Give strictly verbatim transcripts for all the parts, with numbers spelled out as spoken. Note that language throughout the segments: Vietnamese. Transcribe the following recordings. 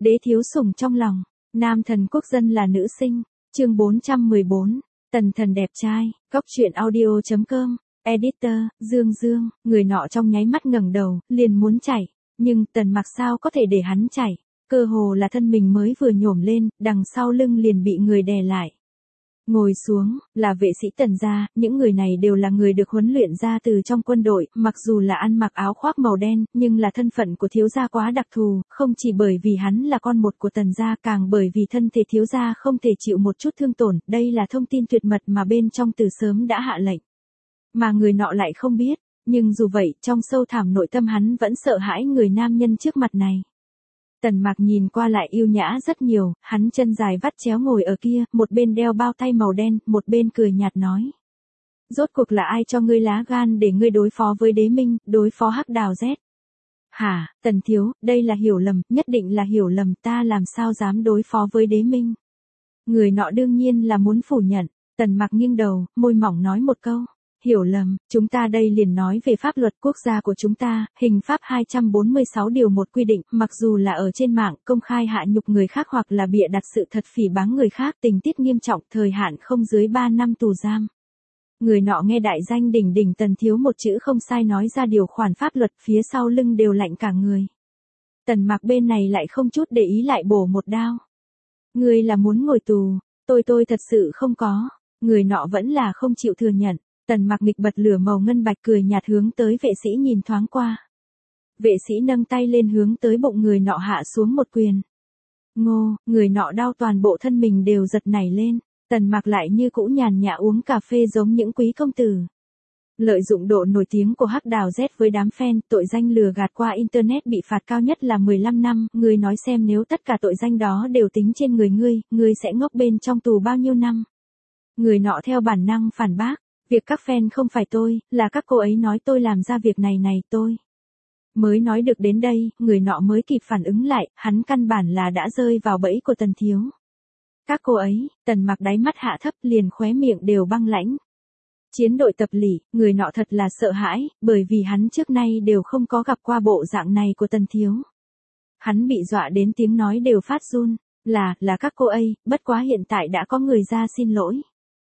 Đế thiếu sủng trong lòng, nam thần quốc dân là nữ sinh, chương bốn trăm mười bốn, tần thần đẹp trai, góc truyện audio.com, editor, Dương Dương, người nọ trong nháy mắt ngẩng đầu, liền muốn chảy, nhưng tần mặc sao có thể để hắn chảy, cơ hồ là thân mình mới vừa nhổm lên, đằng sau lưng liền bị người đè lại. Ngồi xuống, là vệ sĩ tần gia, những người này đều là người được huấn luyện ra từ trong quân đội, mặc dù là ăn mặc áo khoác màu đen, nhưng là thân phận của thiếu gia quá đặc thù, không chỉ bởi vì hắn là con một của tần gia, càng bởi vì thân thể thiếu gia không thể chịu một chút thương tổn, đây là thông tin tuyệt mật mà bên trong từ sớm đã hạ lệnh. Mà người nọ lại không biết, nhưng dù vậy, trong sâu thẳm nội tâm hắn vẫn sợ hãi người nam nhân trước mặt này. Tần Mặc nhìn qua lại yêu nhã rất nhiều, hắn chân dài vắt chéo ngồi ở kia, một bên đeo bao tay màu đen, một bên cười nhạt nói. Rốt cuộc là ai cho ngươi lá gan để ngươi đối phó với đế minh, đối phó hắc đào Z? Hả, Tần thiếu, đây là hiểu lầm, nhất định là hiểu lầm, ta làm sao dám đối phó với đế minh? Người nọ đương nhiên là muốn phủ nhận, Tần Mặc nghiêng đầu, môi mỏng nói một câu. Hiểu lầm, chúng ta đây liền nói về pháp luật quốc gia của chúng ta, hình pháp hai trăm bốn mươi sáu điều một quy định, mặc dù là ở trên mạng, công khai hạ nhục người khác hoặc là bịa đặt sự thật phỉ báng người khác, tình tiết nghiêm trọng, thời hạn không dưới ba năm tù giam. Người nọ nghe đại danh đỉnh đỉnh Tần thiếu một chữ không sai nói ra điều khoản pháp luật, phía sau lưng đều lạnh cả người. Tần Mặc bên này lại không chút để ý lại bổ một đao. Ngươi là muốn ngồi tù, tôi tôi thật sự không có, người nọ vẫn là không chịu thừa nhận. Tần Mặc nghịch bật lửa màu ngân bạch cười nhạt hướng tới vệ sĩ nhìn thoáng qua. Vệ sĩ nâng tay lên hướng tới bụng người nọ hạ xuống một quyền. Ngô, người nọ đau toàn bộ thân mình đều giật nảy lên, Tần Mặc lại như cũ nhàn nhã uống cà phê giống những quý công tử. Lợi dụng độ nổi tiếng của hắc đào Z với đám fan, tội danh lừa gạt qua internet bị phạt cao nhất là mười lăm năm, ngươi nói xem nếu tất cả tội danh đó đều tính trên người ngươi, ngươi sẽ ngốc bên trong tù bao nhiêu năm? Người nọ theo bản năng phản bác. Việc các fan không phải tôi, là các cô ấy nói tôi làm ra việc này này tôi. Mới nói được đến đây, người nọ mới kịp phản ứng lại, hắn căn bản là đã rơi vào bẫy của Tần thiếu. Các cô ấy, Tần Mặc đáy mắt hạ thấp liền khóe miệng đều băng lãnh. Chiến đội tập lỷ, người nọ thật là sợ hãi, bởi vì hắn trước nay đều không có gặp qua bộ dạng này của Tần thiếu. Hắn bị dọa đến tiếng nói đều phát run, là, là các cô ấy, bất quá hiện tại đã có người ra xin lỗi.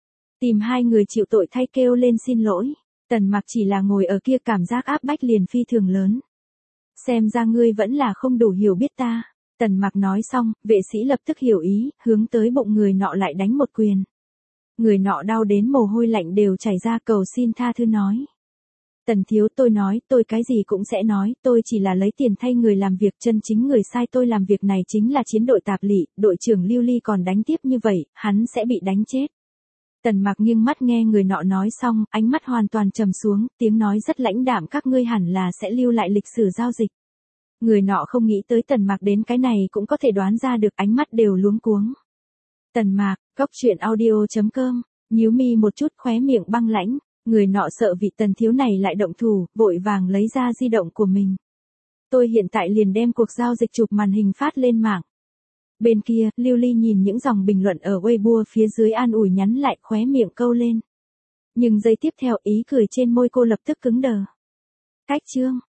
Tìm hai người chịu tội thay kêu lên xin lỗi, Tần Mặc chỉ là ngồi ở kia cảm giác áp bách liền phi thường lớn. Xem ra ngươi vẫn là không đủ hiểu biết ta, Tần Mặc nói xong, vệ sĩ lập tức hiểu ý, hướng tới bụng người nọ lại đánh một quyền. Người nọ đau đến mồ hôi lạnh đều chảy ra cầu xin tha thứ nói. Tần thiếu tôi nói, tôi cái gì cũng sẽ nói, tôi chỉ là lấy tiền thay người làm việc, chân chính người sai tôi làm việc này chính là chiến đội tạp lỵ, đội trưởng Lưu Ly còn đánh tiếp như vậy, hắn sẽ bị đánh chết. Tần Mặc nghiêng mắt nghe người nọ nói xong, ánh mắt hoàn toàn trầm xuống, tiếng nói rất lãnh đạm, các ngươi hẳn là sẽ lưu lại lịch sử giao dịch. Người nọ không nghĩ tới Tần Mặc đến cái này cũng có thể đoán ra được, ánh mắt đều luống cuống. Tần Mặc, góc truyện audio.com, nhíu mi một chút khóe miệng băng lãnh, người nọ sợ vị Tần thiếu này lại động thủ, vội vàng lấy ra di động của mình. Tôi hiện tại liền đem cuộc giao dịch chụp màn hình phát lên mạng. Bên kia, Lưu Ly nhìn những dòng bình luận ở Weibo phía dưới an ủi nhắn lại, khóe miệng câu lên. Nhưng giây tiếp theo ý cười trên môi cô lập tức cứng đờ. Cách chương.